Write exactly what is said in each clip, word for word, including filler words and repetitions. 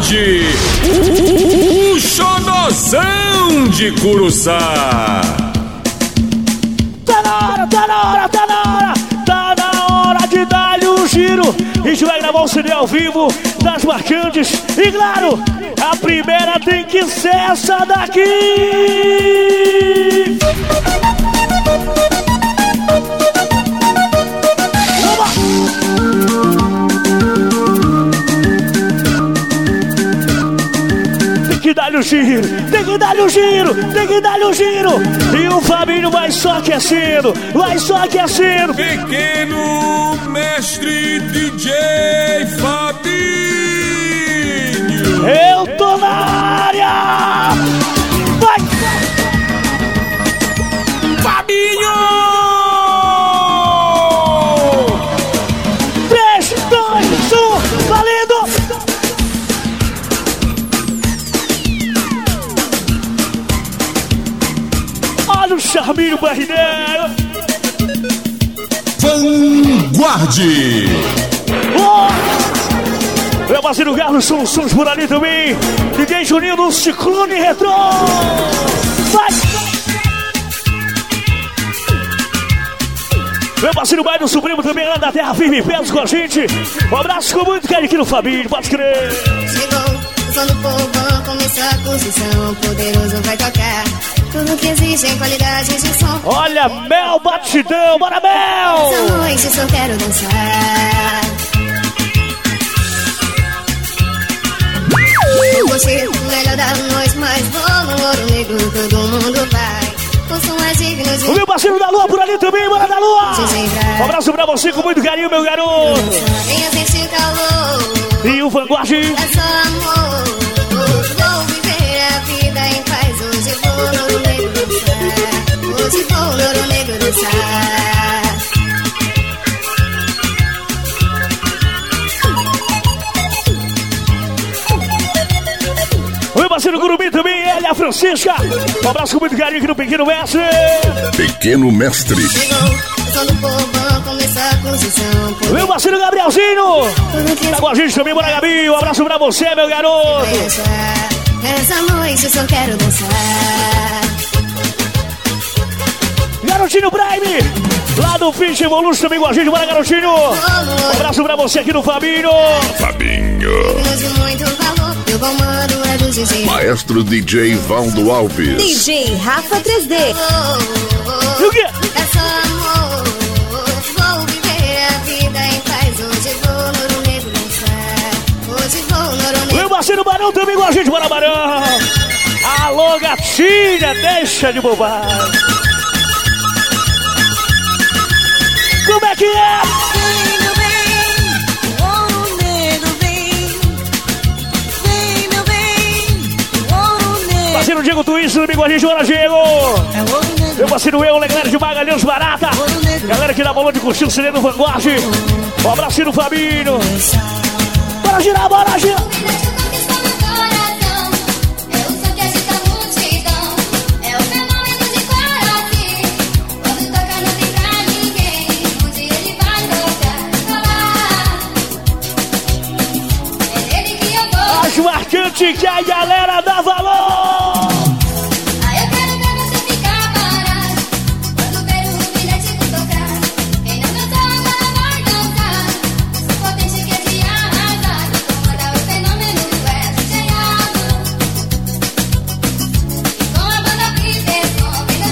Vanguarde, o, o xodozão de Curuçá. Tá na hora, tá na hora, tá na hora, tá na hora de dar-lhe um giro. A gente vai gravar um C D ao vivo das marcantes. E claro, a primeira tem que ser essa daqui. Tem que dar-lhe um giro, tem que dar-lhe um giro, tem que dar-lhe um giro. E o Fabinho vai só aquecendo, vai só aquecendo. Pequeno mestre D J Fabinho. Eu tô na área! Vai! Fabinho! três, dois, um, valendo! Olha o charminho barrineiro! Vanguarde! Oh! Meu parceiro Carlos, são sons por ali também. D J Juninho do Ciclone Retro. Vai! Meu parceiro Bairro Supremo também lá da Terra Firme e Peso com a gente. Um abraço com muito carinho aqui no Fabinho, pode crer. Chegou o som do povão, começou a construção. Poderoso vai tocar tudo que existe em qualidade de som. Olha, Mel Batidão, bora Mel! Essa noite só quero dançar. Eu gostei do melhor da noite, mas vou no Ouro Negro, todo mundo vai. O som é digno de... O meu parceiro da Lua por ali também, bora da Lua! Um abraço pra você com muito carinho, meu garoto! Venha sentir calor. E o Vanguarde? É só amor. Vou viver a vida em paz. Hoje vou no Ouro Negro dançar. Hoje vou no Ouro Negro dançar. O meu parceiro Gurubi também, ele, a Francisca. Um abraço com muito carinho aqui no Pequeno Mestre. Pequeno Mestre. Chegou o som do povão, começou a construção. O meu parceiro Gabrielzinho. Tá com a gente também, bora Gabi. Um abraço pra você, meu garoto. Essa noite eu só quero dançar. Garotinho Prime. Lá do Finch Evolution também com a gente, bora Garotinho. Um abraço pra você aqui no Fabinho. Fabinho. De muito valor, eu comando é do D J. Maestro D J Valdo Alves. D J Rafa três D. E o quê? É só amor. Vou viver a vida em paz. Hoje vou no Ouro Negro dançar. Hoje vou no Ouro Negro. Meu parceiro Barão também com a gente, bora Barão. Alô, gatinha, deixa de bobagem. Como é que é? Vem, meu bem, o Ouro Negro vem. Vem, meu bem, o Ouro Negro. Parceiro Diego Twist também com a gente, bora Diego. É o Ouro Negro. Meu parceiro eu, Leclerc de Magalhães Barata. Galera que dá bolão de curtir o C D do Vanguarde. Um abraço no Fabinho. Bora girar, bora girar. Marcante que a galera dá valor. Ah, eu quero ver você ficar parado quando ver o bilhete tocar. Quem não dançou agora vai dançar. Sou potente que é de arrasar. Comandar o fenômeno é desenhado. E com a banda Peterson vem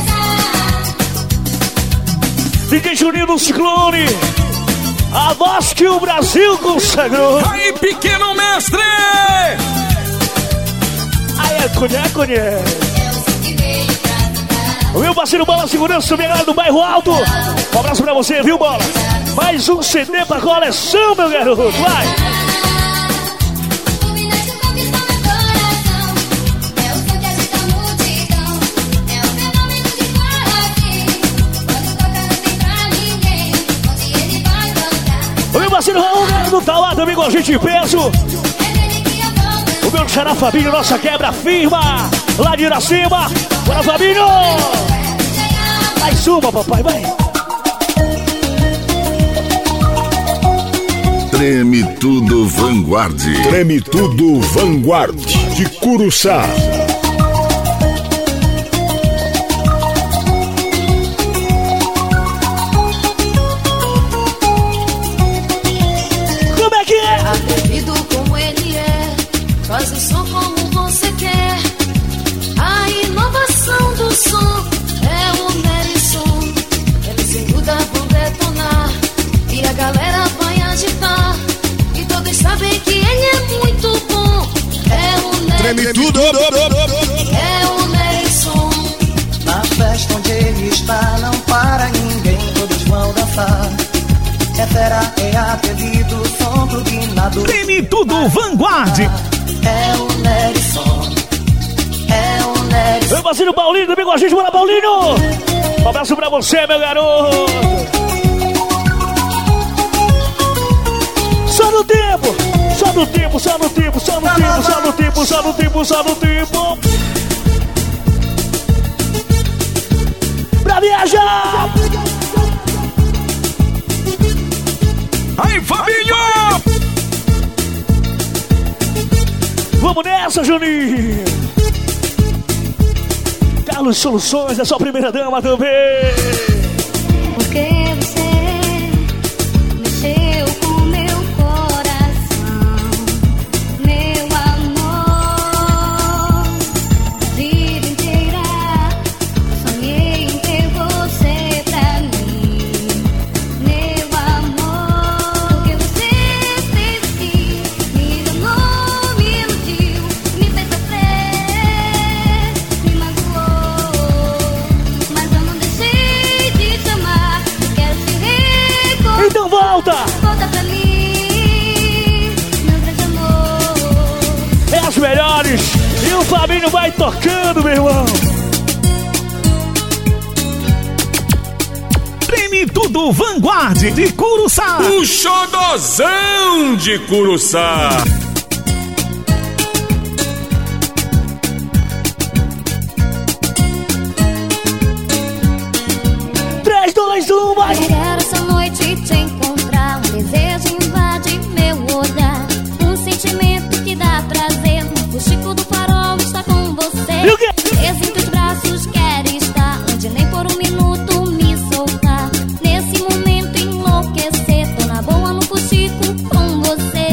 dançar. D J Juninho do Ciclone. A voz que o Brasil consagrou. Aí, Pequeno Mestre! Aí é conhece, conhece. O meu parceiro Bola Segurança também lá do bairro Alto. Um abraço pra você, viu, Bola? Mais um C D pra coleção, meu garoto. Vai! O meu parceiro Raul Neto tá lá também com a gente em peso. O meu xará Fabinho, nossa quebra firma. Lá de Iracema. Bora, Fabinho! Mais uma, papai, vai! Treme Tudo Vanguard. Treme Tudo Vanguard de Curuçá. Como é que é? Atrevido como ele é, faz o som como você quer. A inovação do som é o Nerisson. Ele sem dúvida vão detonar e a galera vai agitar. E todos sabem que ele é muito bom. É o Nerisson. Treme Tudo. É o Nerisson. Na festa onde ele está não para ninguém, todos vão dançar. É fera, é atrevido, som turbinado. Treme Tudo Vanguard. É o Nerisson. É o Nerisson. Meu parceiro Paulinho, também com a gente, bora Paulinho! Um abraço pra você, meu garoto! Só no tempo! Só no tempo, só no tempo, só no tempo, só no tempo, só no tempo, só no tempo! Pra viajar! Aí, Fabinho! Vamos nessa, Juninho! Carlos Soluções, é sua primeira dama também! Porque você mexeu com meu coração, meu amor. A vida inteira sonhei em ter você pra mim, meu amor. Porque você fez assim, me enganou, me iludiu, me fez sofrer, me magoou. Mas eu não deixei de te amar, quero te recordar. Então volta! Volta pra mim, meu grande amor. É as melhores! E o Fabinho vai tocando, meu irmão! Treme Tudo Vanguard de Curuçá. O xodozão de Curuçá. três, dois, um, vai! Quero essa noite te encontrar, um desejo invade meu olhar, um sentimento que dá prazer. O Chico do Farol está com você. E o quê? Esse teus braços quer estar, onde nem por um minuto me soltar. Nesse momento enlouquecer, tô na boa no Chico com você.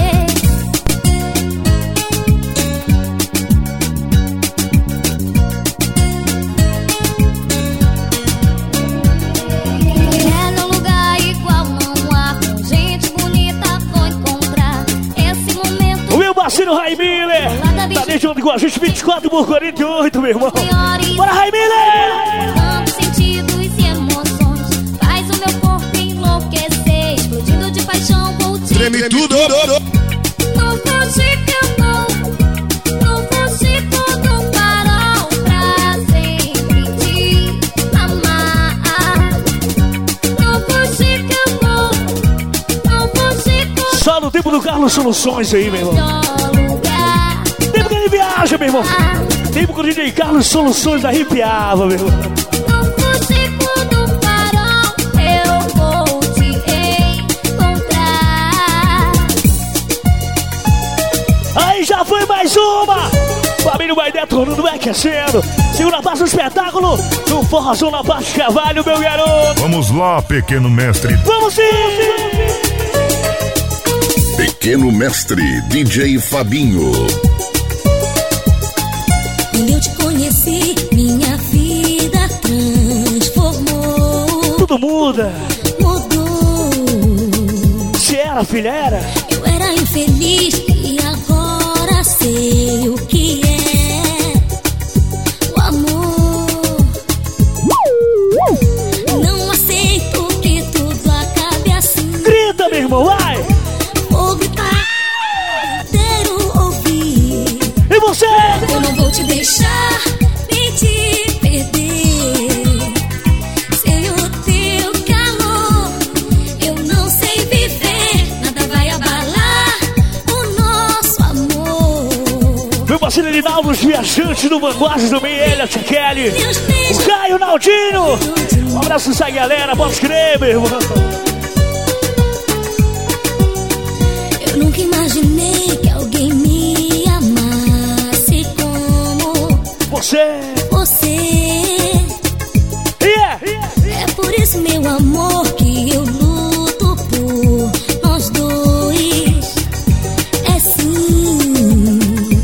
É num lugar igual não há, com gente bonita vou encontrar. Esse momento O meu parceiro Ray Miller tá desde ontem com a gente, vinte e quatro por quarenta e oito, meu irmão! maiores. Bora, Ray Miller! Tantos sentidos e emoções, faz o meu corpo enlouquecer, explodindo de paixão vou te Treme Tudo. Não foge que eu não, não foge todo um farol pra sempre te amar. Não foge que eu não, não foge com Só no tempo do Carlos Soluções aí, meu irmão! o lugar. Tempo que ele viaja, meu irmão! Tempo que o D J Carlos Soluções arrepiava, meu irmão! Não foge quando um farol eu vou te encontrar. Aí já foi mais uma! Fabinho vai detonando, vai aquecendo. Segunda parte do espetáculo. No forrozão na parte de cavalo, meu garoto. Vamos lá, pequeno mestre. Vamos sim! Pequeno Mestre D J Fabinho. Quando eu te conheci, minha vida transformou. Tudo muda. Mudou. Se era, filha, era. Eu era infeliz e agora sei o que é o amor. Não aceito que tudo acabe assim. Grita, meu irmão, vai! Vou gritar inteiro ouvir. E você? Eu não vou te deixar nem te perder. Sem o teu calor, eu não sei viver. Nada vai abalar o nosso amor. Meu parceiro Linaldo, os viajantes do Vanguardas também, ele, a Tia Kelly. O Caio Naldinho. Um abraço pra essa galera, pode crer, meu irmão. Nunca imaginei que alguém me amasse como Você. você. Yeah, yeah. É por isso, meu amor, que eu luto por nós dois. É sim.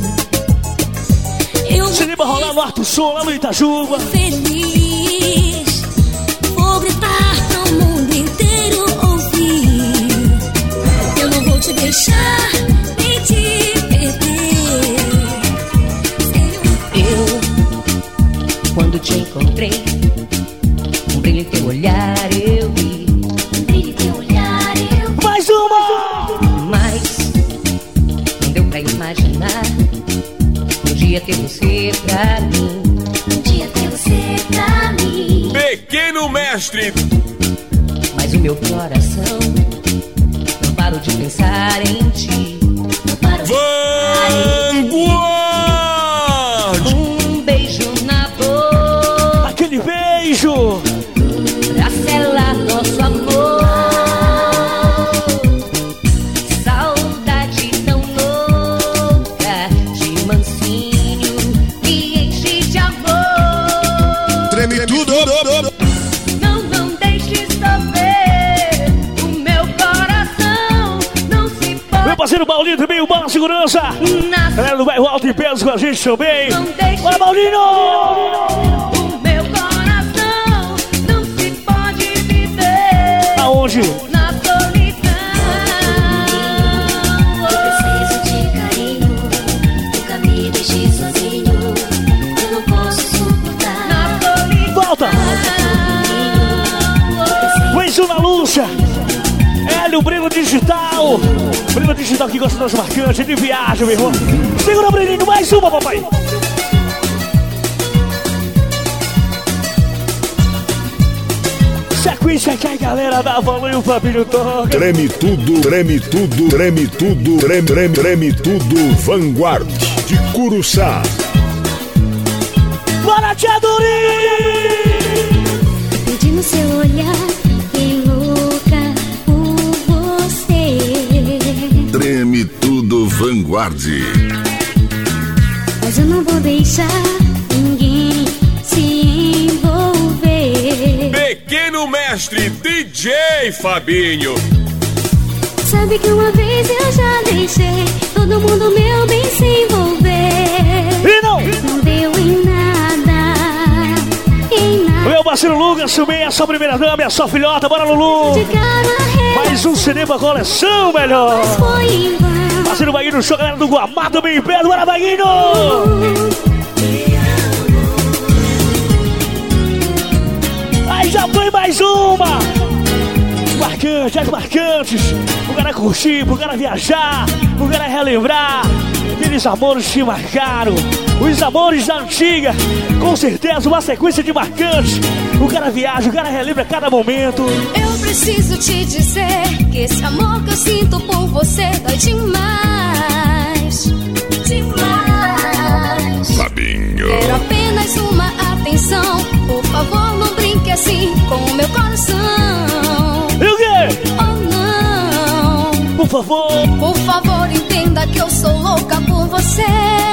Eu Se liga rolar no Arto Som, lá no Itajuba. feliz. Vou gritar pro mundo inteiro ouvir. Eu não vou te deixar nem te perder. Eu, quando te encontrei, um brilho em teu olhar eu vi. Um brilho em teu olhar eu vi. Mais uma! Mas não deu pra imaginar um dia ter você pra mim. Um dia ter você pra mim. Pequeno mestre. Mas o meu coração não parou de pensar em ti. Não paro de Vanguard. Um beijo na boca Aquele beijo! pra selar nosso amor. Saudade tão louca de mansinho me enche de amor. Treme tudo. Não, não deixe sofrer o meu coração. Não se Meu pode parceiro Paulinho também, o Bala Segurança. nascer. Galera do bairro Alto em Peso com a gente também. Não deixe Bora, Paulinho! o meu coração. Não se pode viver Aonde? na solidão. Eu preciso de carinho. Nunca me deixe sozinho. Eu não posso suportar. Na solidão. Volta! Mais uma Lúcia! Hélio, o Breno Digital! Breno Digital que gosta das marcantes de viagem, meu irmão. Segura o Breninho, mais uma, papai! Sequência que a galera da Valor e o Fabinho toca. Treme tudo, treme tudo, treme tudo, treme, treme, treme tudo. Vanguard de Curuçá. Bora, Tia Duri! Perdi no seu olhar, fiquei louca por você. Treme tudo Vanguard. Mas eu não vou deixar ninguém se envolver. Pequeno mestre D J Fabinho. Sabe que uma vez eu já deixei todo mundo meu bem se envolver. E não! Não deu em nada, em nada. Meu parceiro Lucas, também é sua primeira dama, é sua filhota, bora Lulu! De cara Mais um C D pra coleção, melhor! mas foi em vão. Parceiro Baguinho no show, galera do Guamá também em pé, bora Baguinho! Aí já foi mais uma! Marcante, as marcantes! O cara curtir, pro cara viajar, pro cara relembrar aqueles amores que marcaram, os amores da antiga, com certeza uma sequência de marcantes. O cara viaja, o cara relembra cada momento. Eu preciso te dizer que esse amor que eu sinto por você dói demais, demais. Fabinho. Quero apenas uma atenção. Por favor, não brinque assim com o meu coração. E o quê? Oh não, Por favor, por favor, entenda que eu sou louca por você.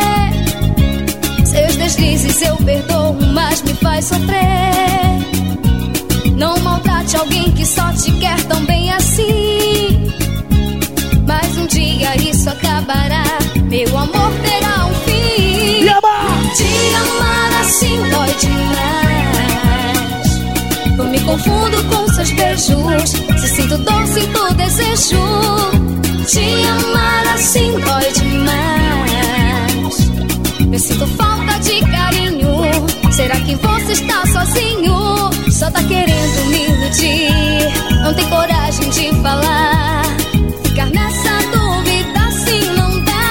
Seus deslizes eu perdoo, mas me faz sofrer. Não maltrate alguém que só te quer tão bem assim. Mas um dia isso acabará, meu amor terá um fim. e amar! Te amar assim dói demais. Eu me confundo com seus beijos. Se sinto dor, sinto desejo. Te amar assim dói demais. Eu sinto falta de carinho. Será que você está sozinho? Só tá querendo me iludir. Não tem coragem de falar. Ficar nessa dúvida assim não dá.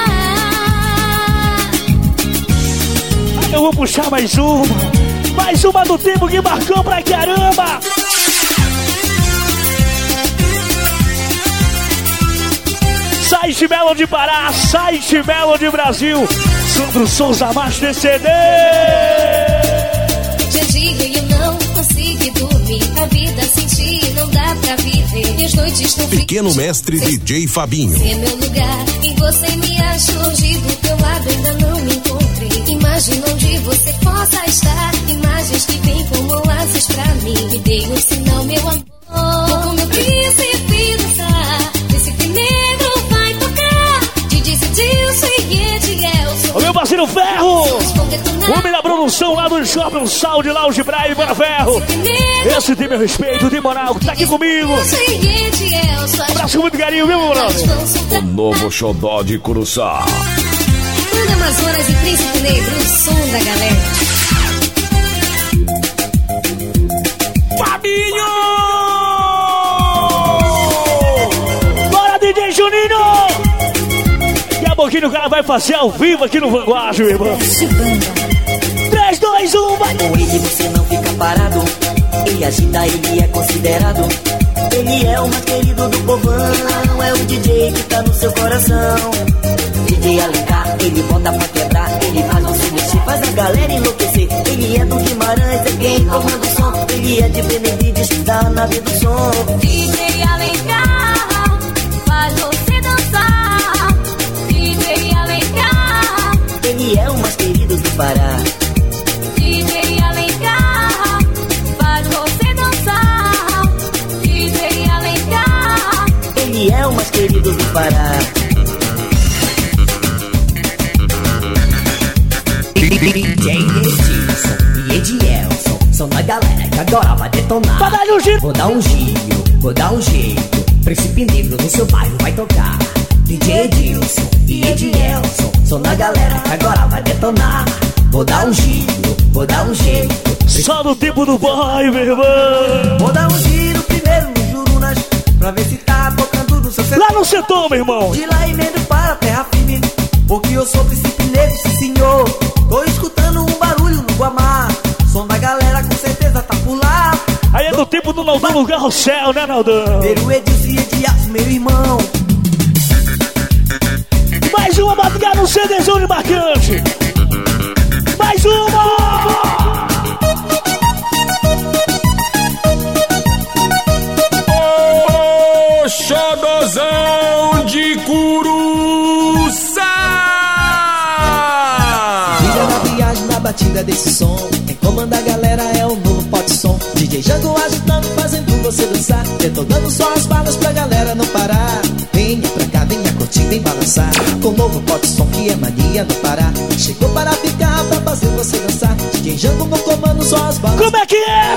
Eu vou puxar mais uma. Mais uma do tempo que marcou pra caramba. Site Melody Pará, Site Melody Brasil. Sandro Souza Master C D. Dia a dia eu não consigo consegue dormir. A vida sem ti não dá pra viver. E as noites tão Pequeno mestre D J Fabinho. Você é meu lugar, em você me acho. Hoje do teu lado ainda não me encontrei. Imagina onde você possa estar. Imagens que vêm como asas pra mim. Me dê um sinal, meu amor. Vou com meu príncipe dançar. Príncipe negro vai tocar. D J Cedilson e Edielson. O meu parceiro Ferro. O homem da produção lá do Shopping Sound Lounge Praia para Ferro. Esse tem meu respeito, tem moral, tá aqui comigo. Abraço muito carinho, viu, brother? O novo xodó de Curuçá. Banda Amazonas e Príncipe Negro, o som da galera. Fabinho! Bora, D J Juninho! Daqui a pouquinho o cara vai fazer ao vivo aqui no Vanguard, meu irmão. três, dois, um, vai! Com ele você não fica parado. Ele agita, ele é considerado. Ele é o mais querido do povão. É o D J que tá no seu coração. D J Alencar, ele bota pra quebrar. Ele faz você mexer, faz a galera enlouquecer. Ele é do Guimarães, é quem comanda o som. Ele é de Benevides, da nave do som. D J Alencar, faz você dançar. D J Alencar, ele é o mais querido do Pará. D J Alencar, faz você dançar. D J Alencar, ele é o mais querido do Pará. D J Edilson e Edielson são da galera que agora vai detonar. Vai dar um giro. Vou dar um giro, vou dar um jeito. Príncipe Negro no seu bairro vai tocar. D J Edilson e Edielson são da galera que agora vai detonar. Vou dar um giro, vou dar um jeito. Só no tempo do boy, meu irmão. Vou dar um giro primeiro no Jurunas, pra ver se tá tocando no seu setor. Lá no setor, meu irmão. De lá emendo para a terra firme, porque eu sou Príncipe Negro, sim senhor. Tô escutando um barulho no Guamá. Som da galera com certeza tá por lá. Aí é do tempo do Naldão no Carrossel, né, Naldão? Ver o Edilson e Edielson, meu irmão. Mais uma madrugada no CDzão de marcante. Mais uma! O xodozão de Curuçá. Liga na viagem, na batida desse som. Quem comanda a galera é o novo Pote Som. D J Jango agitando, fazendo você dançar. Detonando só as balas pra galera não parar. Venha pra cá, venha curtir, vem balançar. Com o novo Pote Som que é mania no Pará. Chegou para ficar, pra fazer você dançar. D J Jango no comando, só as balas. Como é que é?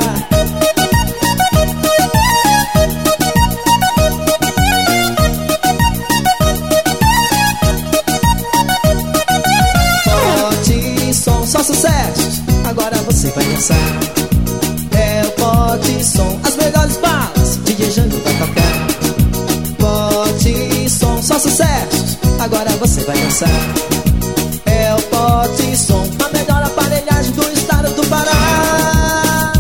Pote Som, só sucessos. Agora você vai dançar. É o Pote Som, as melhores balas. D J Jango vai tocar. Pote Som, só sucessos. Agora você vai dançar. É o Pote Som, a melhor aparelhagem do estado do Pará.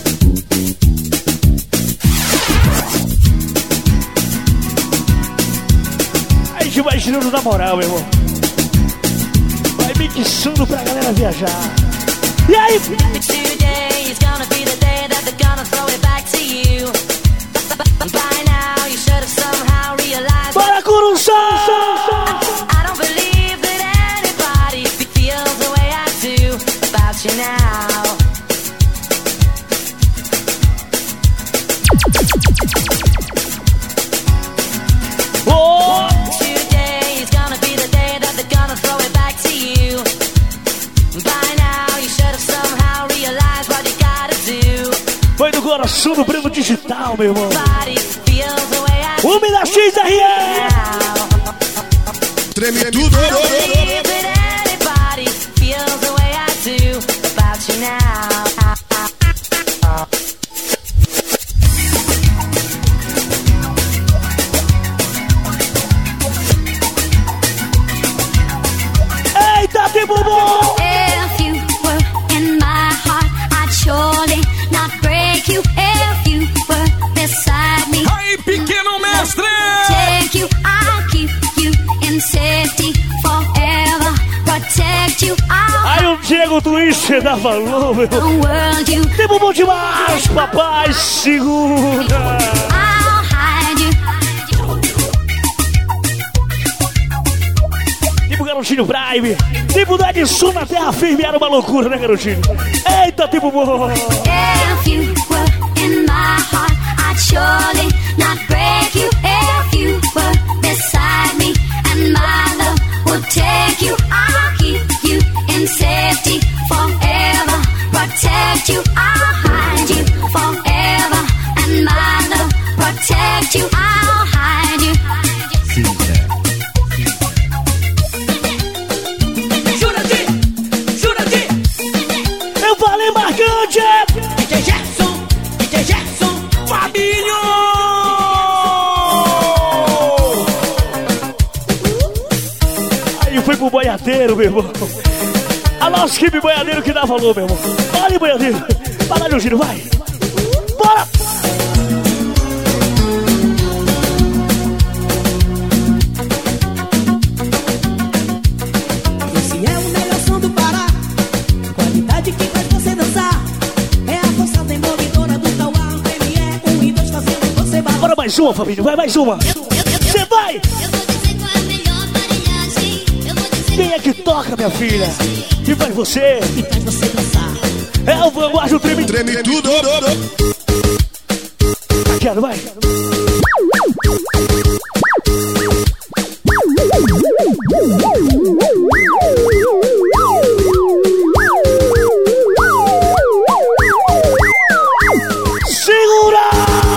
A gente vai girando na moral, meu irmão. Vai mixando pra galera viajar. E aí? Today is gonna be the day that they're gonna throw it back to you. By now you should have somehow realized. Bora, Curuçá! I don't believe that anybody feels the way I do about you now. Oh! Today is gonna be the day that they're gonna throw it back to you. By now you should have somehow realized what you gotta do. Foi do coração do Breno Digital, meu irmão. Body feels the way I do Homem da X R E! now. Treme tudo. I don't believe that anybody feels the way I do about you now. Eita, tempo bom! If you were in my heart, I'd surely not break you. If you were beside me, Aí, pequeno mestre! take you, I'll keep you in safety for Aí o Diego Twist dá valor, meu. Tempo bom demais, papai, segura. Tipo garotinho Prime. Tipo do Edson na terra firme, era uma loucura, né, garotinho? Eita, tempo bom. If you were in my heart, I'd surely not break you. If you were beside me and my love would take you, I'll keep you in safety forever, protect you, I'll hide you forever, and my love protect you, I'll hide you. Jurandir, Jurandir, eu falei marcante. D J Gerson, D J Gerson, Fabinho. Aí foi pro boiadeiro, meu irmão. A nossa equipe boiadeiro que dá valor, meu irmão. Fala aí, boiadeiro. Fala aí, o giro, vai. Bora! Esse é o melhor som do Pará. Qualidade que faz você dançar. É a força demovidora do Tauá. Ele é um e dois fazendo você balançar. Bora mais uma, Fabinho. Vai mais uma. Você vai! Eu vou dizer qual é a melhor aparelhagem. Eu vou dizer Quem é que toca, minha filha? E faz você. E faz você dançar. É o Vanguard, o treme. Treme tudo. Quero, vai. Segura!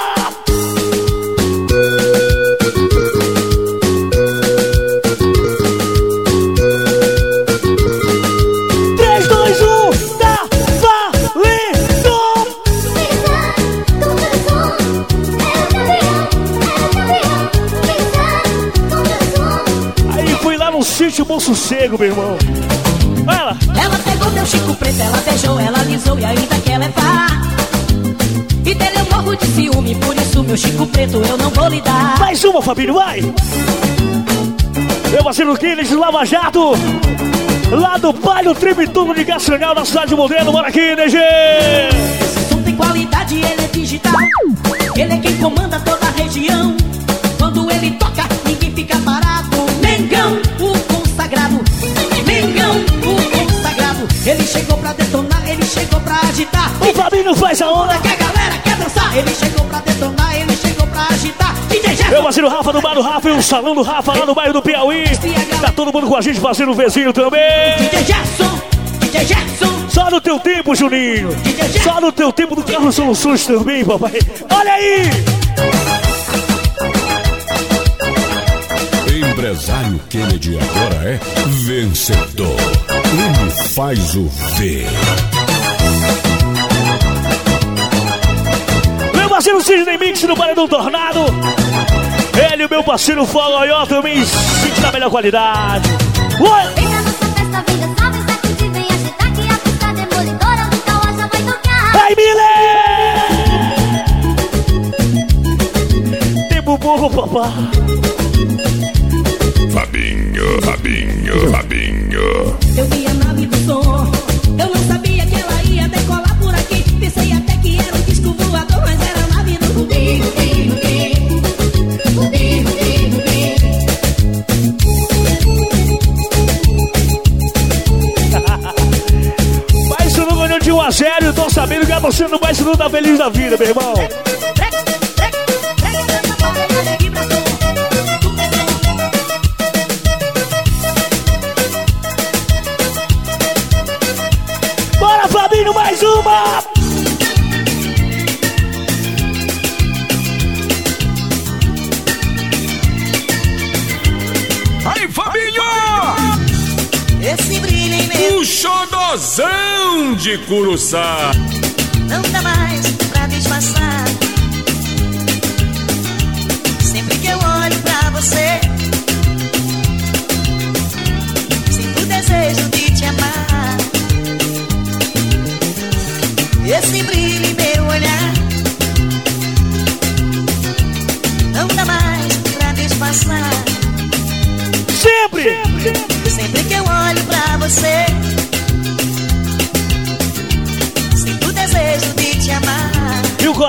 Três, dois, um, tá valendo! Aí fui lá no sítio Bom Sossego, meu irmão. Vai lá. Ela pegou meu Chico Preto, ela beijou, ela alisou e ainda quer levar. E dele eu morro de ciúme, por isso meu Chico Preto eu não vou lhe dar. Mais uma, Fabinho, vai! Meu parceiro Kines, Lava Jato, lá do bairro Treme Tudo de Gacional, na cidade de Modelo. Bora aqui, D G! Esse som tem qualidade, ele é digital. Ele é quem comanda toda a região. Quando ele toca, ninguém fica parado. Mengão, o consagrado. Mengão, o consagrado. Ele chegou pra detonar, ele chegou pra agitar. O Fabinho faz a onda. Que a galera quer dançar. Ele chegou pra detonar, ele chegou pra agitar. D J Gerson. Meu parceiro Rafa do bar do Rafa e o salão do Rafa lá no bairro do Piauí. Tá todo mundo com a gente fazendo o vizinho também. D J Gerson, D J Gerson. Só no teu tempo, Juninho. Só no teu tempo do Carro Soluções também, papai. Olha aí! Empresário Kennedy agora é vencedor. Ele faz o V. Meu parceiro Sidney Mix no Paredão Tornado. Ele e o meu parceiro Fogoió também sente na melhor qualidade. Oi! Vem na nossa festa, vem dançar, vem sacudir, vem agitar, que a festa demolidora do Tauá já vai tocar. Ai, Mile! Tempo bom, papai. Fabinho, Fabinho, Fabinho. Eu vi a nave do som. Eu não sabia que ela ia decolar por aqui. Pensei até que era um disco voador, mas era a nave do Rubi, Rubi, Rubi. Rubi, Rubi, Rubi. Mas se não ganhou de um a zero, eu tô sabendo que você não vai se não tá feliz da vida, meu irmão. Bora, Fabinho, mais uma! Aí, Fabinho! Esse brilho em meu O xodozão de Curuçá. não dá mais pra disfarçar. Sempre que eu olho pra você, sinto o desejo de te amar. Esse brilho em meu olhar não dá mais pra disfarçar. Sempre! Sempre que eu olho pra você,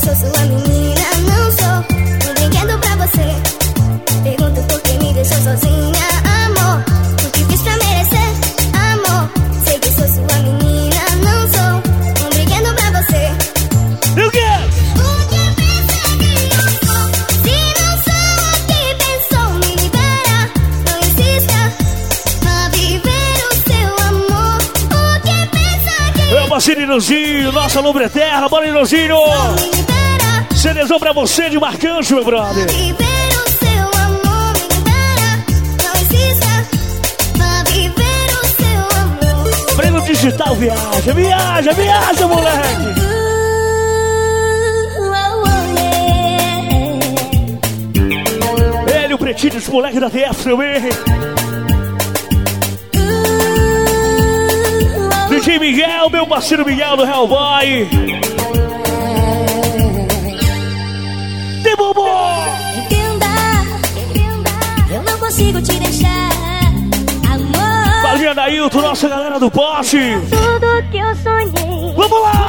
sou sua menina, não sou um brinquedo pra você. Pergunto por que me deixou sozinha, amor. O que fiz pra merecer, amor? Sei que sou sua menina, não sou um brinquedo pra você. E o quê? O que pensa que eu sou? Se não sou o que pensou, me libera. Não insista a viver o seu amor. O que pensa que Meu parceiro Inozinho, nossa lombra eterna, bora Inozinho! me libera. Cerezão pra você de Marcante, meu brother. Viver o seu amor, me libera. Não insista a viver o seu amor. Prêmio digital viaja, viaja, viaja, moleque! Ele, o pretinho dos moleques da T F também. D J Miguel, meu parceiro Miguel do Hellboy. Tem bobo! Entenda, entenda, eu não consigo te deixar, amor. Valinha da Hilton, nossa galera do poste. Tudo que eu sonhei. Vamos lá!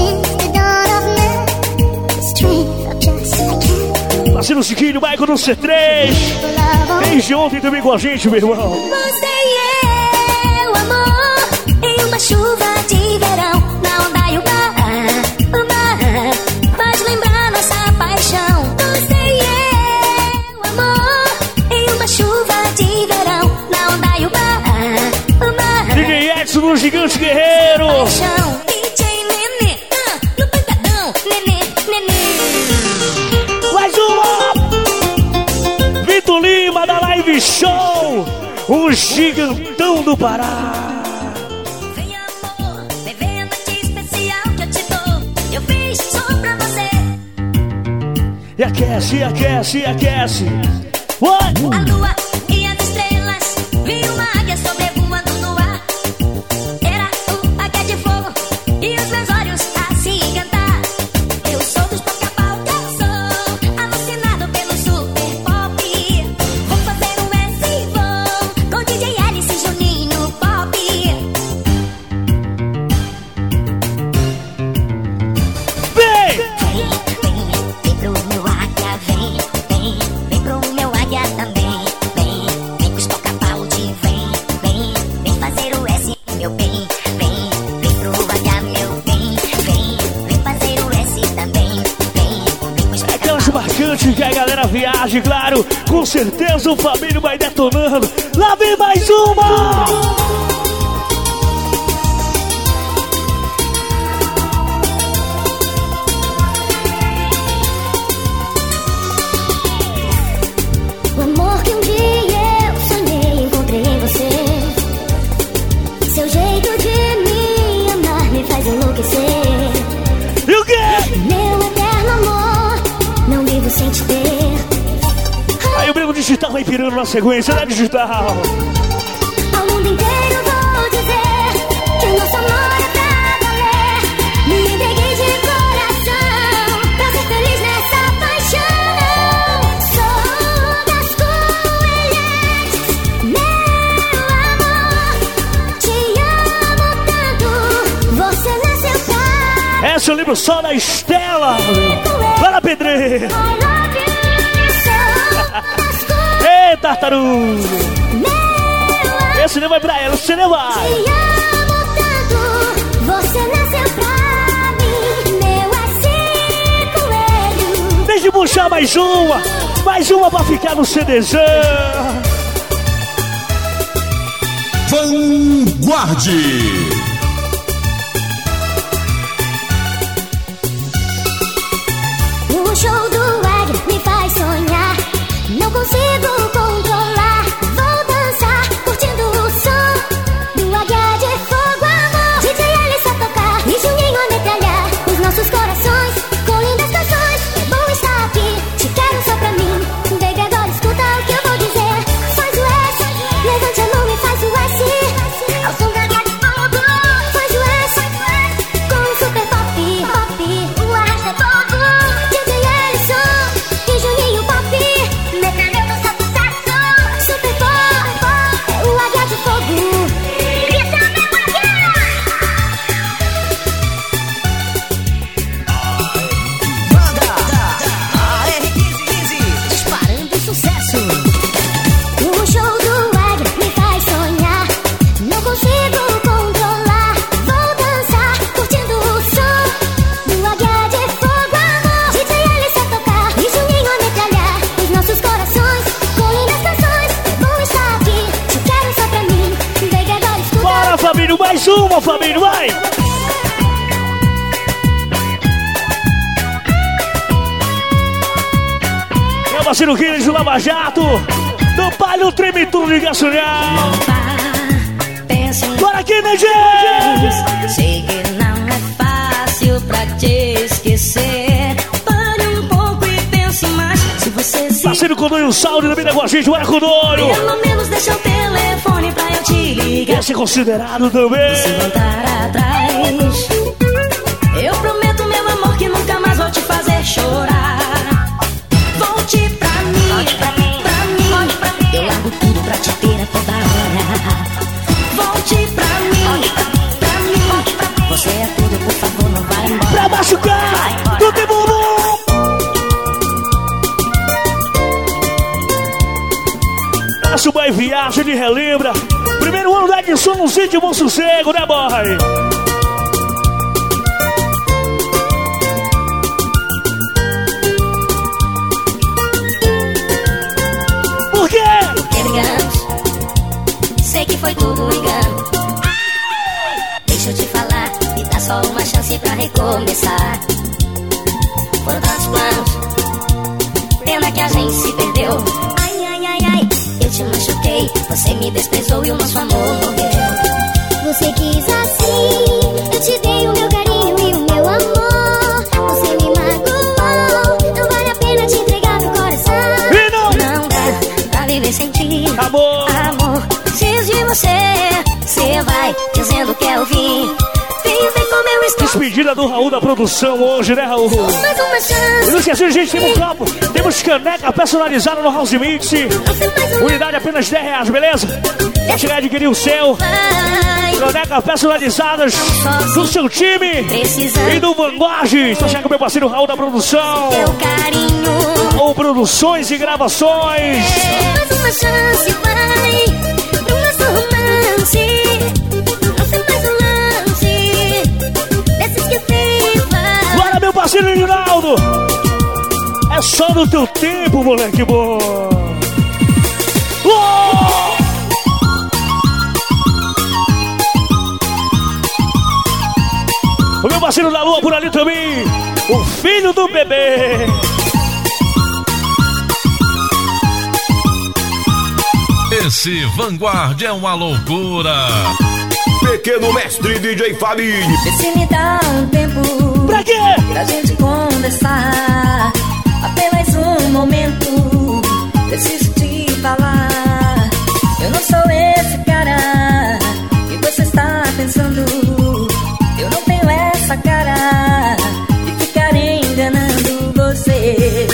Parceiro Chiquinho, Michael do C três. Desde ontem também com a gente, meu irmão. Você e eu, amor, em uma chuva de verão, na onda e o mar, o mar faz lembrar nossa paixão. Você e eu, amor, em uma chuva de verão, na onda e o mar, o mar D J Edson do Gigante Guerreiro. paixão. D J Nenê, ah, no pancadão, Nenê, Nenê. Mais uma! Vitor Lima da Live Show, o gigantão do Pará. Vem amor, vem ver a noite especial que eu te dou. Eu fiz só pra você. E aquece, e aquece, e aquece. What? A lua e as estrelas, vi uma águia sobrevoando no ar. Era o águia de fogo e os meus olhos a se encantar. Eu sou dos toca-pau que eu sou, alucinado pelo super pop. Vou fazer um S e vou com D J Alice e Juninho Pop. Vem! Vem, vem, vem pro meu águia, vem, vem, vem pro meu águia também. Vem, vem pros toca-pau de vem, vem, vem fazer o S, meu bem. Vem, vem pro águia, meu bem, vem, vem fazer o S também. Vem, vem pros Aquelas toca-pau. marcantes que a galera viaja, claro. Com certeza o Fabinho vai detonando. Lá vem mais uma! O amor que um dia eu sonhei, encontrei em você. Seu jeito de me amar me faz enlouquecer. E o quê? Meu eterno amor, não vivo sem te ter. Aí o Brego Digital vai pirando na sequência, né, Digital? Ao mundo inteiro vou dizer que o nosso amor é pra valer. Me entreguei de coração pra ser feliz nessa paixão. Sou das coelhetes, meu amor. Te amo tanto, você nasceu pra Essa eu lembro só da Estela. Vai lá, Pedreiro. I love you. Sou das coelhetes, Ei, tartaruga. meu amor. Esse nem vai pra ela, você nem vai. Te amo tanto, você nasceu pra mim, meu assim coelho. Deixa eu puxar mais uma. Mais uma pra ficar no CDzão. Vanguarde. O show do Águia me faz sonhar, não consigo controlar. Vou dançar, curtindo o som do Águia de Fogo, amor. D J Alice a tocar e Juninho a metralhar os nossos corações com lindas canções. É bom estar aqui, te quero só pra mim. Baby, agora escuta o que eu vou dizer. Faz o S, levante a mão e faz o S. Ao som da Águia de Fogo. Fabinho, mais uma, Fabinho, vai! Meu parceiro Guilherme do Lava Jato, do Palio Treme Tudo de Gasolhão. Bora aqui, D J! Sei que não é fácil pra te esquecer. Pare um pouco e pense mais. Se você se... Parceiro Codonho, salve também com a gente, bora Codonho! Pelo menos deixa o telefone pra eu te ligar. Quer ser considerado também? Se voltar atrás, eu prometo, meu amor, que nunca mais vou te fazer chorar. Volte pra mim, volte pra mim, pra mim, volte pra mim. Eu largo tudo pra te ter a toda hora. Volte pra mim, pra mim, volte pra mim. Você é tudo, por favor, não vai embora. Pra machucar, tudo é bom. Nosso boy viaja de relembra. Primeiro ano da Edson no sítio Bom Sossego, né, boy? Por quê? Porque brigamos. Sei que foi tudo um engano. Deixa eu te falar, me dá só uma chance pra recomeçar. Foram tantos planos, pena que a gente se perdeu. Ai, ai, ai, ai, eu te machuquei, você me desprezou e o nosso amor morreu. Você quis assim, eu te dei o meu carinho e o meu amor. Você me magoou, não vale a pena te entregar meu coração. E não, Não dá pra viver sem ti. amor. Amor, preciso de você. Você vai dizendo que é o fim. Vem ver como eu estou. Despedida do Raul da produção hoje, né, Raul? Mais uma E chance. não esqueça, gente, tem um copo, temos caneca personalizada no House Mix. Unidade apenas dez reais, beleza? Vai chegar a adquirir o seu. Vai, Caneca personalizadas do seu time precisando e do Vanguard. Só chega o meu parceiro Raul da produção. teu carinho. Ou produções e gravações. Mais uma chance, vai pro nosso romance. Não sei mais um lance desses que viva. Bora, meu parceiro Rinaldo. É só no teu tempo, moleque bom. Uou! O meu parceiro da Lua por ali também. O filho do bebê. Esse Vanguard é uma loucura. Pequeno mestre D J Fabinho. Vê se me dá um tempo Pra quê? pra gente conversar. Apenas um momento, preciso te falar. Eu não sou esse cara que você está pensando. Eu não tenho essa cara de ficar enganando você.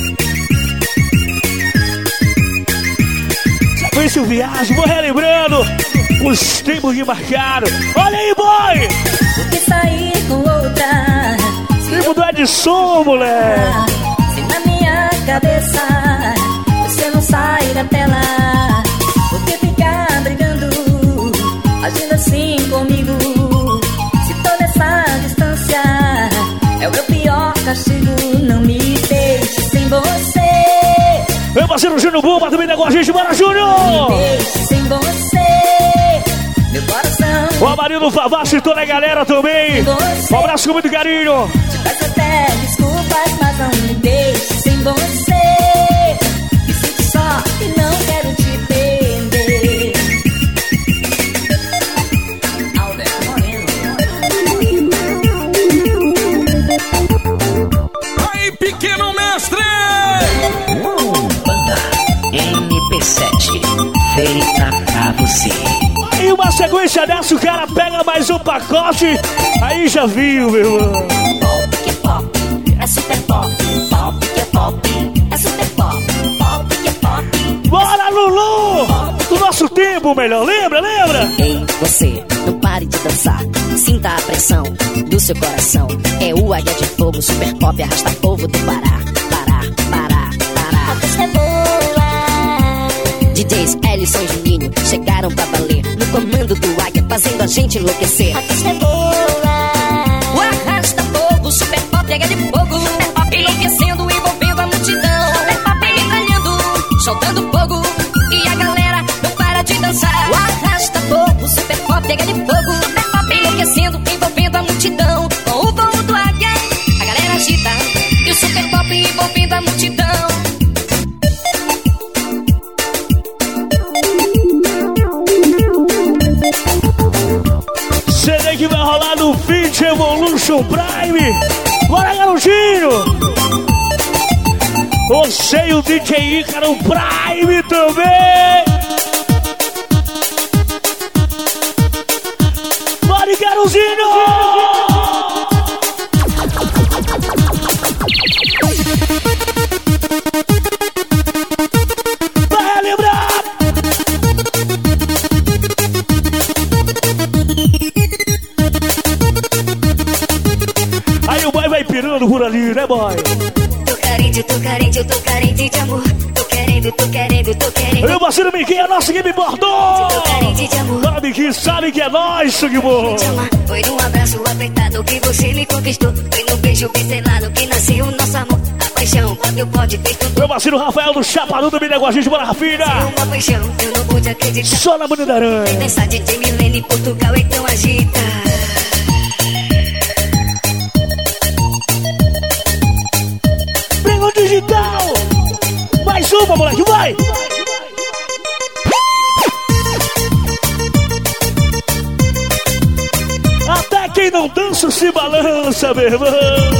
Sequência o viagem, vou relembrando os tempos que marcaram. Olha aí, boy! Porque sair com outra, se Tempo do Edson, moleque. se na minha cabeça você não sai da tela, porque ficar brigando, agindo assim comigo. Se toda essa distância é o meu pior castigo, não me deixe sem você. Meu parceiro Júnior Bomba também tá com a gente, bora, Júnior! Me deixe sem você, meu coração. O Amarildo Favassi e toda a galera também. Um abraço com muito carinho. Te peço até desculpas, mas não me deixe sem você. Me sinto só e não quero te perder. Alberto Moreno. Aí, pequeno mestre! Banda M P sete, feita pra você. E uma sequência dessa, o cara pega mais um pacote. Aí já viu, meu irmão. Pop que é pop, é super pop. Pop que é pop, é super pop. Pop que é pop. Bora, Lulu! Do nosso tempo, melhor. Lembra, lembra? Ei, você, não pare de dançar. Sinta a pressão do seu coração. É o Águia de Fogo, super pop, arrasta povo do Pará. Pará, Pará, Pará. A festa é boa. D Js Ellison e Juninho chegaram pra valer. No comando do Águia, fazendo a gente enlouquecer. A festa é boa. O arrasta fogo, super pop, Águia de Fogo. Super pop, enlouquecendo, envolvendo a multidão. Super pop, metralhando, soltando fogo. E a galera não para de dançar. O arrasta fogo, super pop, Águia de Fogo. que vai rolar no Fit Evolution Prime. Bora, garotinho! Você e o D J Ícaro Prime também! Bora, garotinho! Vai lembrar! Aí o boy vai pirando por ali, né, boy? Tô carente, tô carente, tô carente de amor. Tô querendo, tô querendo, tô querendo. Meu parceiro Miquinho é nosso game bordou! Tô carente de amor. Fala, Miquinho, sabe que é nós, sangue bom! Foi num abraço apertado que você me conquistou. Foi num beijo pincelado que nasceu o nosso amor. A paixão, quando pode fez tudo. Meu parceiro Rafael do Chaparudo, me com a gente, bora, Rafinha! Uma paixão, eu não pude acreditar. Só na Bonita Aranha! Tem mensagem de Milene, Portugal, então agita. Prego digital! Mais uma, moleque, vai! Até quem não dança se balança, meu irmão!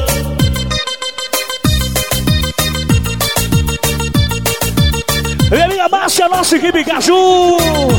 Minha amiga Márcia, nossa equipe Caju!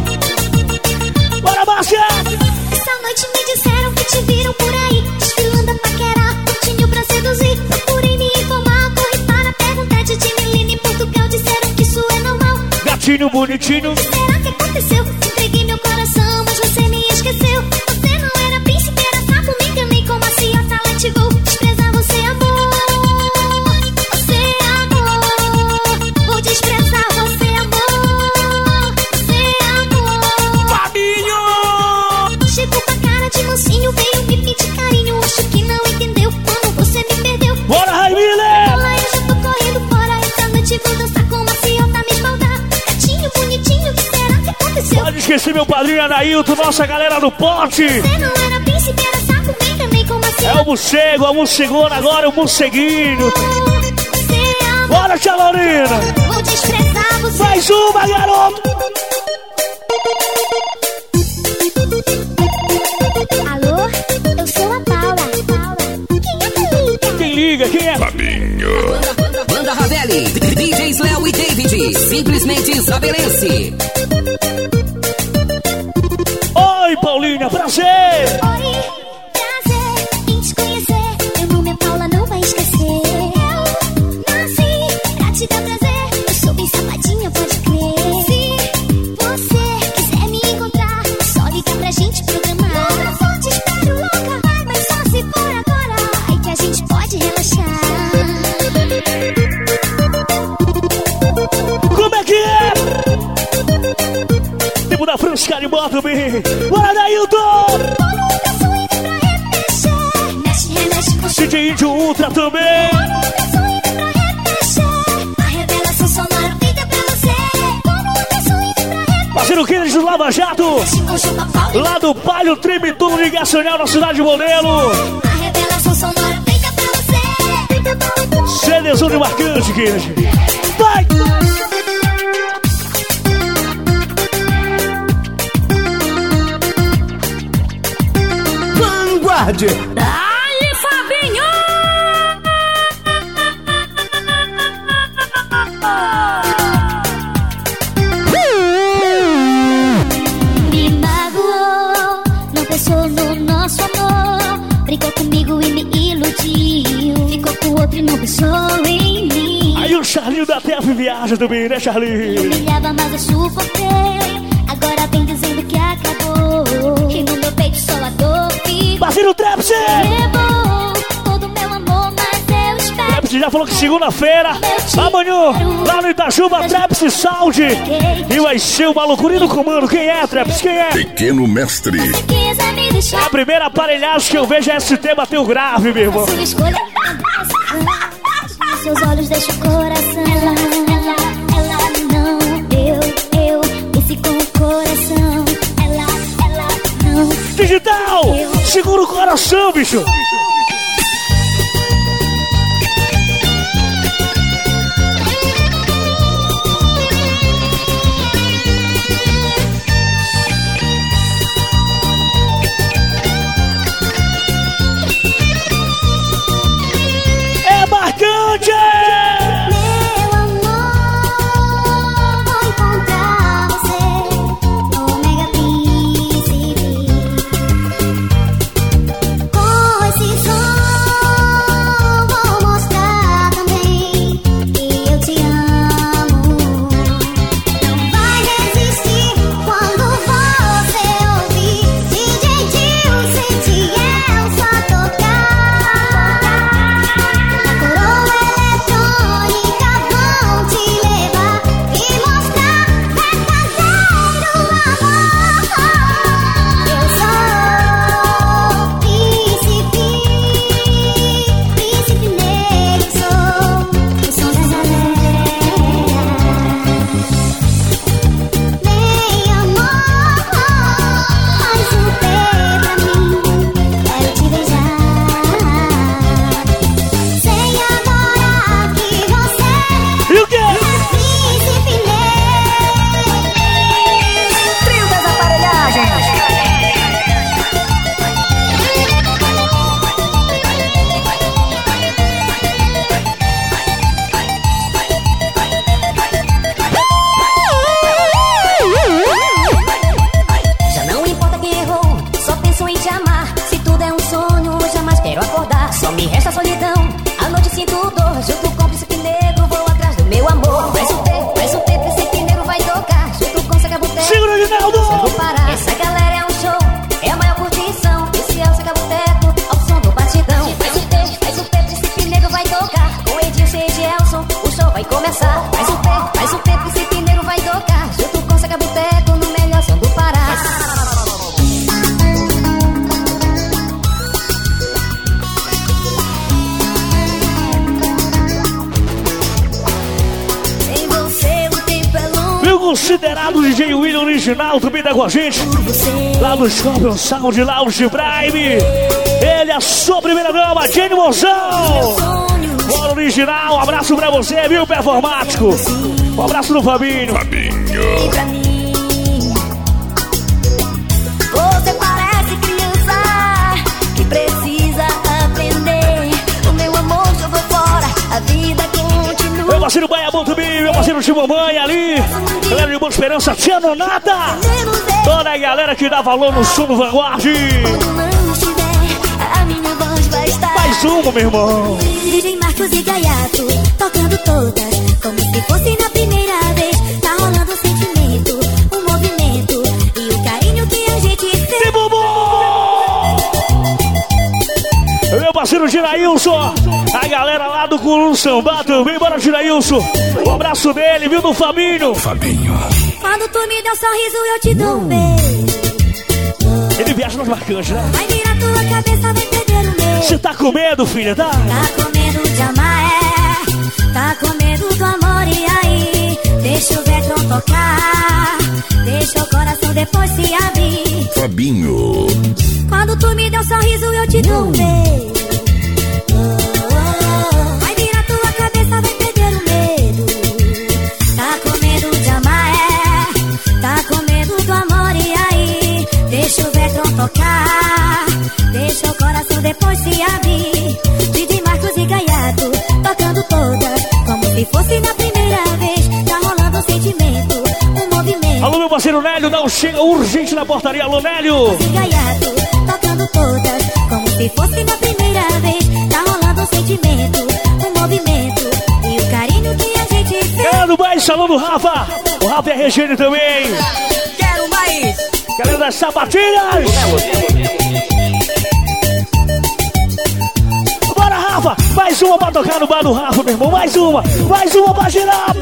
Bora, Márcia! Essa noite me disseram que te viram por aí, desfilando a paquera, curtinho pra seduzir. Procurei me informar, corri para perguntar de Miline em Portugal, disseram que isso é normal. Gatinho bonitinho. Será que aconteceu? Te entreguei meu coração, mas você me esqueceu. Você não era príncipe, era sapo, me enganei com maciota, let go. Desprezar você, amor. Você, amor. Vou desprezar você, amor. Você, amor. Fabinho! Chegou com a cara de mocinho, veio me pedir carinho. Acho que não entendeu quando você me perdeu. Bora, Raimile! Olha, eu já tô correndo fora. Essa noite vou dançar com maciota, me esbaldar. Gatinho bonitinho, o que será que aconteceu? Pode esquecer meu padrinho Anailton, nossa galera do pote. Você não era príncipe, era sapo, me enganei com maciota. É o morcego, a morcegona, agora é o morceguinho. Você, amor. Bora, tia Laurina! Vou desprezar você. Mais uma, garoto! Alô? Eu sou a Paula. Quem é que liga? Quem liga? Quem é? Fabinho. Banda Ravelli, D Js Léo e David, simplesmente isabelense. Oi, Paulinha, prazer! Oi, prazer em te conhecer. Meu nome é Paula, não vai esquecer. Eu nasci pra te dar prazer. Eu sou bem safadinha, pode crer. Se você quiser me encontrar, só liga pra gente programar. Eu só te espero louca, mas só se for agora. Aí que a gente pode relaxar. Como é que é? Tempo da França Carimbó também. Bora, Nailton! D J Índio Ultra também. Parceiro Kennedy do Lava Jato. Lá do Palio Treme Tudo Ligacional na Cidade Modelo. CDzão de marcante, Kennedy. Vai! Vanguard. Dale, Fabinho! Me magoou, não pensou no nosso amor. Brincou comigo e me iludiu. Ficou com outro e não pensou em mim. Aí o Charlinho da T F viaja também, né, Charlinho? Me humilhava, mas eu suportei. Agora vem dizendo que acabou. E no meu peito só a dor ficou. Parceiro Trapsi! Levou todo meu amor, mas eu espero. Trapsi já falou que segunda-feira, amanhã, lá no Itajuba, Trapsi Saúde. E vai ser uma loucura no comando. Quem é, Trapsi? Quem é? Pequeno Mestre. Se quiser me deixar, É a primeira aparelhagem que eu vejo é esse tema teu grave, meu irmão. sua escolha. Nos seus olhos deixa o coração. Ela, ela, ela não. Eu, eu, esse com o coração. Ela, ela não. Digital! Segura o coração, bicho! me resta solidão. À noite sinto dor, junto com o príncipe negro, vou atrás do meu amor. Mais um tempo, mais um tempo, príncipe negro vai tocar, junto com o Sacaboteco. Segura, Ginaldo! Essa galera é um show, é a maior curtição. Esse é o Sacaboteco, ao som do batidão. Mais um tempo, mais um tempo, príncipe negro vai tocar, com Edilson e Gelson, o show vai começar. Mais um tempo, mais um tempo, príncipe negro vai tocar, junto com o Sacaboteco, no melhor som do Pará. Considerado D J William original, também tá com a gente lá no Scorpion Sound Lounge Prime. Ele é a sua primeira dama, Jenny Mozão. Bora original, um abraço pra você, viu, performático? Um abraço do Fabinho. Fabinho. Pra mim, você parece criança que precisa aprender. O meu amor jogou fora, a vida continua. Meu parceiro Baiabão também, meu parceiro Timomãe ali. Galera de Boa Esperança, Tia Nonata. Toda a galera que dá valor no som do Vanguard. Mais uma, meu irmão. D J Marcos e Gaiato, tocando todas, como se fosse na primeira vez. Tá rolando um sentimento, um movimento e o carinho que a gente fez. Meu parceiro Girailson, a galera lá do Curu Samba também, bora Girailson. Um abraço dele, viu, do Fabinho. Fabinho. Quando tu me deu um sorriso, eu te dou um beijo. Ele viaja nos marcantes, né? Vai virar tua cabeça, vai perder o medo. Você tá com medo, filha, tá? Tá com medo de amar, é. Tá com medo do amor, e aí? Deixa o vetron tocar, deixa o coração depois se abrir. Fabinho. Quando tu me deu um sorriso, eu te dou um beijo. Vai virar tua cabeça, vai perder o medo. Tá com medo de amar, é. Tá com medo do amor, e aí? Deixa o vetron tocar, deixa o coração depois se abrir. D J Marcos e Gaiato, tocando todas, como se fosse na primeira vez. Tá rolando um sentimento, um movimento. Alô, meu parceiro Nélio, dá um chega urgente na portaria. Alô, Nélio. E Gaiato, tocando todas, como se fosse na primeira vez. Tá rolando um sentimento, um movimento e o carinho que a gente fez. Galera do baile, salão do Rafa. O Rafa e a Regine também. Quero mais. Galera das sapatilhas. Bora, Rafa. Mais uma pra tocar no bar do Rafa, meu irmão. Mais uma. Mais uma pra girar.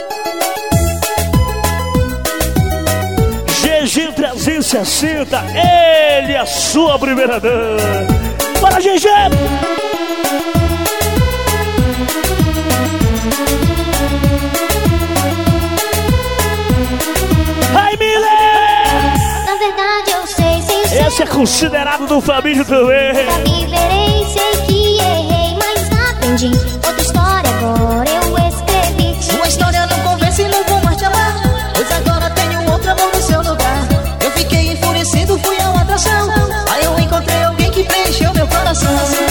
G G trezentos e sessenta. Ele é a sua primeira dama. Bora, G G. Ai, Miller! Na verdade eu sei, sei, sei. Esse é considerado do Fabinho também. Já me verei, sei que errei, mas aprendi. Outra história agora eu escrevi. Sua história não convence e não vou mais te amar, pois agora tenho outro amor no seu lugar. Eu fiquei enfurecido, fui a uma atração. Aí eu encontrei alguém que preencheu meu coração.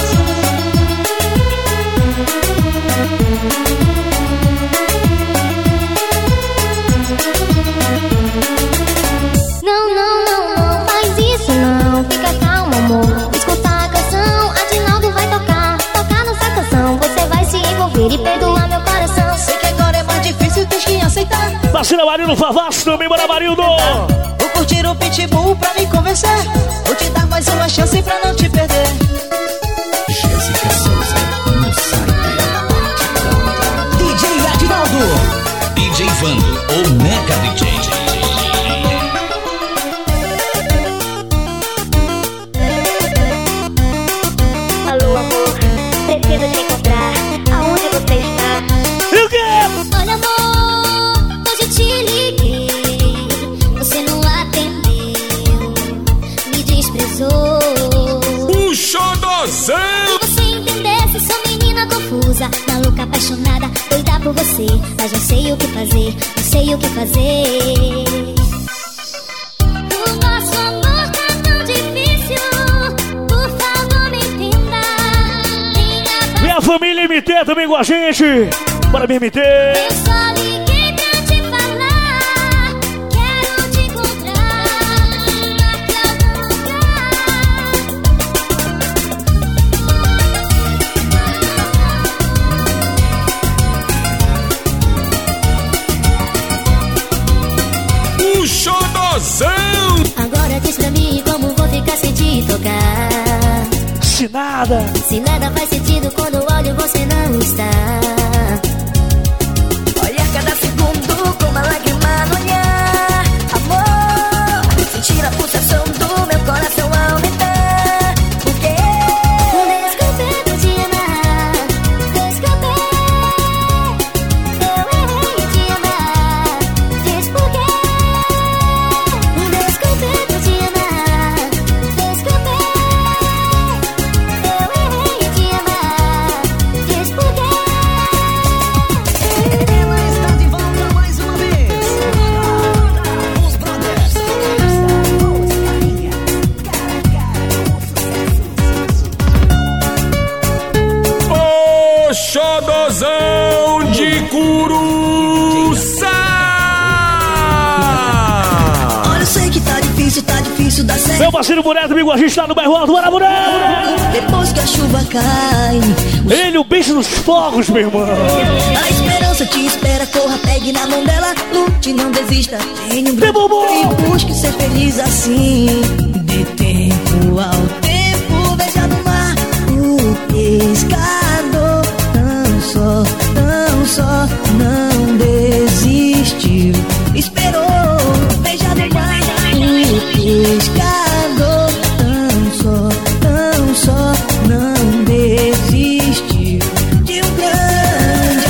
Não, não, não, não faz isso não. Fica calmo, amor. Escuta a canção, Adinaldo vai tocar. Tocar nossa canção, você vai se envolver e perdoar meu coração. Sei que agora é mais difícil, tens que aceitar. Vacina Marildo Favassi também, bora Marildo. Vou curtir o pitbull pra me convencer. Vou te dar mais uma chance pra não te perder. Jéssica Souza, no site. D J Adinaldo. D J Vando, o Mega D J. Alô, amor, preciso te encontrar. Aonde você está? E o quê? Olha, amor, hoje te liguei. Você não atendeu, me desprezou. O xodozão! Se você entendesse, sou menina confusa, maluca, apaixonada, doida por você. Mas não sei o que fazer, não sei o que fazer. O nosso amor tá tão difícil, por favor me entenda. Minha Minha família M T também com a gente. Bora, M T. Eu só liguei pra te falar, quero te encontrar aqui em algum lugar. disse nada. Se nada faz sentido quando olho você não está. Olhar cada segundo com uma lágrima no olhar. Amor, sentir a pulsação do meu coração aumentar. Porque desculpe por te amar. Desculpe, eu errei em te amar. Diz por quê. Desculpe por te amar. Desculpe, eu errei em te amar. Diz por quê. Ela está de volta mais uma vez. Os Brothers. O xodozão de Curuçá. Olha, eu sei que tá difícil, tá difícil dar certo. Meu parceiro Boneto, amigo, a gente tá no bairro alto. Bora, Boneto! Depois que a chuva cai, Ele, o bicho dos fogos, meu irmão. a esperança te espera, corra, pegue na mão dela. Lute, não desista, tenha um grande e busque ser feliz assim. De tempo ao tempo, veja no mar o pescador. Não só, não só, não desistiu. Esperou, veja no mar o pescador. Não só, não só, não desistiu de um grande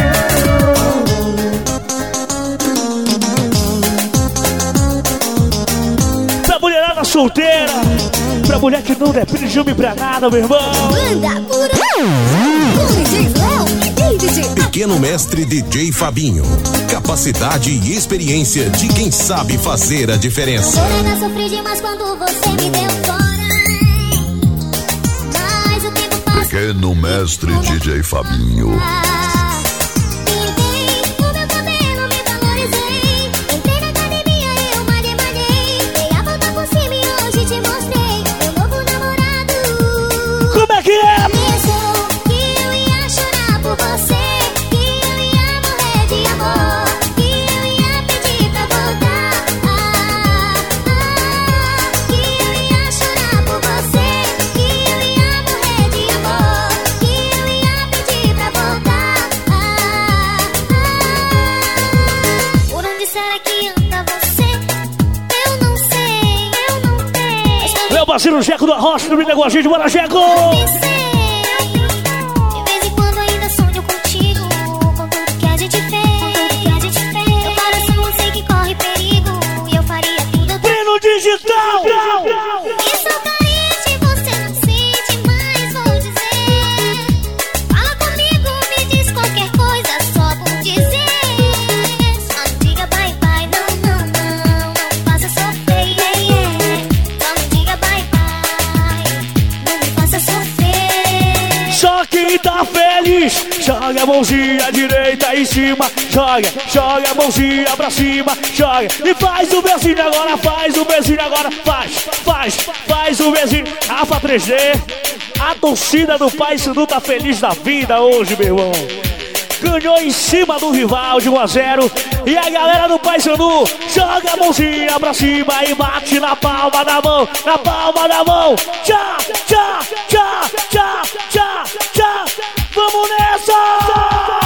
Pra mulherada solteira, pra mulher que não depende de homem pra nada, meu irmão. Banda pura. Com D J Léo e David. Pequeno mestre D J Fabinho. Capacidade e experiência de quem sabe fazer a diferença. Morena, sofri demais quando você me deu fora. Mas o tempo passa. Pequeno mestre D J Fabinho. Pintei o meu cabelo, me valorizei. Entrei na academia, eu malhei, malhei. Dei a volta por cima e hoje te mostrei meu novo namorado. Como é que é? Pensou que eu ia chorar por você, que eu ia morrer de amor, que eu ia pedir pra voltar. Ah, ah, que eu ia chorar por você, que eu ia morrer de amor, que eu ia pedir pra voltar. Ah, ah, por onde será que anda você? Eu não sei, eu não sei. Meu parceiro Jeco do Arrocha, no vídeo com a gente. Bora, Jeco! De vez em quando ainda sonho contigo, com tudo que a gente fez. Meu coração eu sei que corre perigo, e eu faria tudo. Breno Digital! E sou carente, você não sente, mas vou dizer. Fala comigo, me diz qualquer coisa, só por dizer. Só não diga bye bye, não, não, não, não faça sofrer, yeah, yeah. Só não diga bye bye, não me faça sofrer. Só quem tá feliz, joga a mãozinha direita em cima. Joga, joga a mãozinha pra cima. Joga e faz o beijinho agora, faz o beijinho agora. Faz, faz, faz o beijinho. Rafa três D, a torcida do Paysandu tá feliz da vida hoje, meu irmão. Ganhou em cima do rival de um a zero. E a galera do Paysandu joga a mãozinha pra cima e bate na palma da mão, na palma da mão. Tchá, tchá, tchá, tchá, tchá, tchá. Vamos nessa!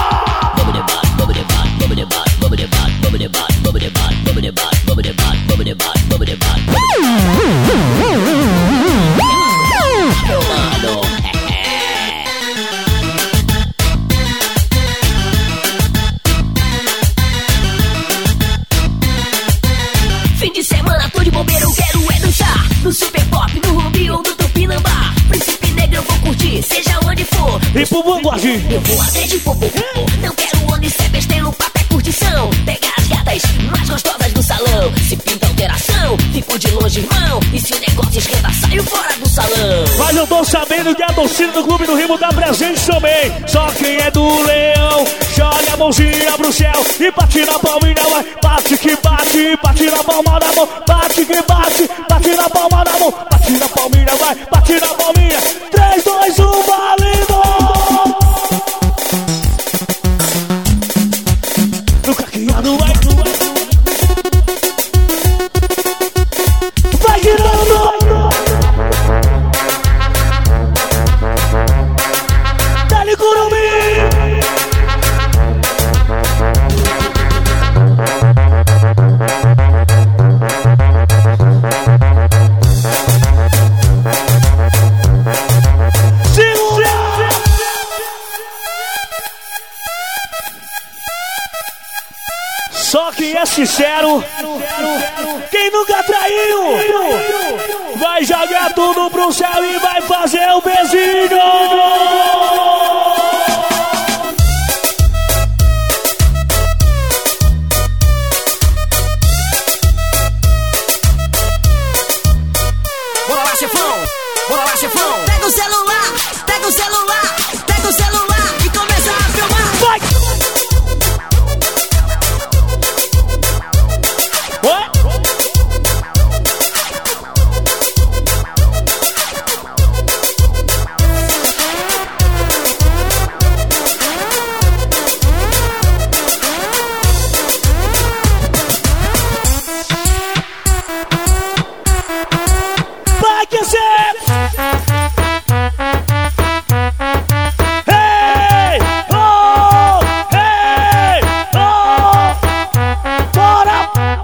Fim de semana tô de bobeira, eu quero é dançar no Super Pop, no Rubi ou no Tupinambá. Príncipe Negro eu vou curtir, seja onde for. E pro Banguardi. Eu vou até de popô. Não quero onde cê besteira, o papo é curtição. Pegar as gatas mais gostosas do salão. Se pinta alteração, fico de longe, irmão. E se o negócio esquenta, saio fora do salão. Mas eu tô sabendo que a torcida do Clube do Rimo tá presente também. Só quem é do Leão, joga a mãozinha pro céu e bate na palminha, vai. Bate que bate, bate na palma da mão. Bate que bate, bate na palma da mão. Bate na palminha, vai, bate na palminha. três, dois, um, valendo! No caqueado, vai, vai girando! sincero. Quem nunca traiu, vai jogar tudo pro céu e vai fazer o beijinho. Bora lá, chefão! Bora lá, chefão! Pega o celular, pega o celular, pega o celular e começa a filmar! Vai! Oi? Vai aquecer! Hey! Oh! Hey! Oh! Bora!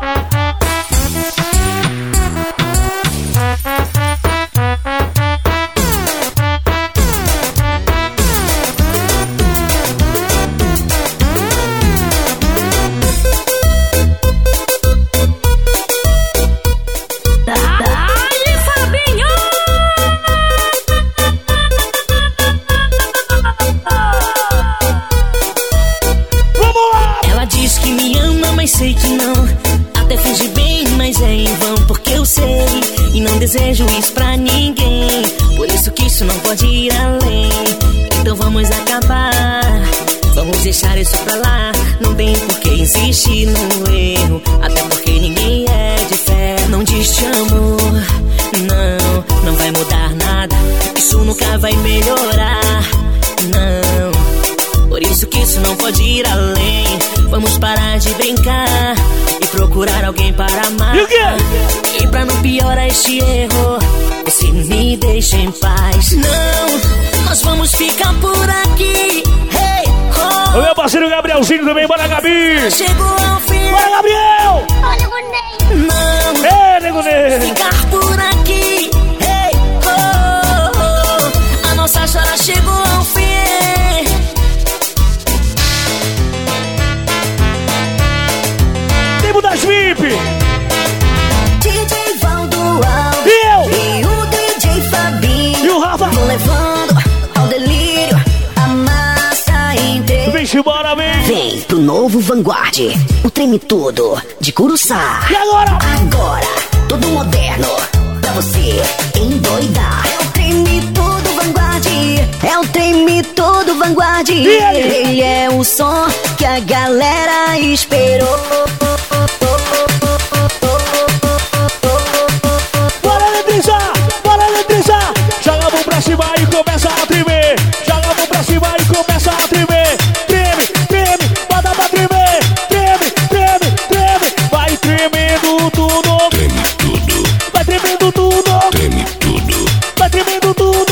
Dale, Fabinho! Vamos lá! Ela diz que me ama, mas sei que não. Até finge bem, mas é em vão, porque eu sei e não desejo isso pra ninguém. Por isso que isso não pode ir além. Então vamos acabar, vamos deixar isso pra lá. Não tem por que insistir no erro, até porque ninguém é de fé. Não diz te amo, não, não vai mudar nada. Isso nunca vai melhorar, não. Por isso que isso não pode ir além. Vamos parar de brincar e procurar alguém para amar. E o quê? E pra não piorar este erro, você me deixa em paz. Não, nós vamos ficar por aqui. Hey, oh. O meu parceiro Gabrielzinho também, bora Gabi! Chegou ao fim. Bora Gabriel! Olha o boneco! Não, Ei, nego Ney! ficar por aqui. Hey, oh, oh. A nossa história chegou ao fim. Tempo das V I P! D J Valdo Alves E eu! e o D J Fabinho E o Rafa! vão levando ao delírio a massa inteira. Vem embora, vem! Vem pro novo Vanguard, o treme todo de Curuçá. E agora? Agora, todo moderno, pra você endoidar. É o treme todo Vanguard, é o treme todo Vanguard. ele? Ele é o som que a galera esperou. Bora eletrizar! Bora eletrizar! Joga a mão pra cima e começa a tremer! Joga a mão pra cima e começa a tremer! Treme, treme, bota pra tremer! Treme, treme, treme! Vai tremendo tudo! Treme tudo, Vai tremendo tudo! treme tudo. Vai tremendo tudo!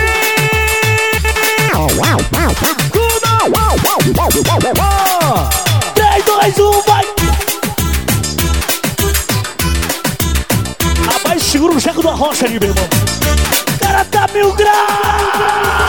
três, dois, um, vai! Rapaz, segura o jeco da rocha ali, meu irmão. O cara tá mil graus!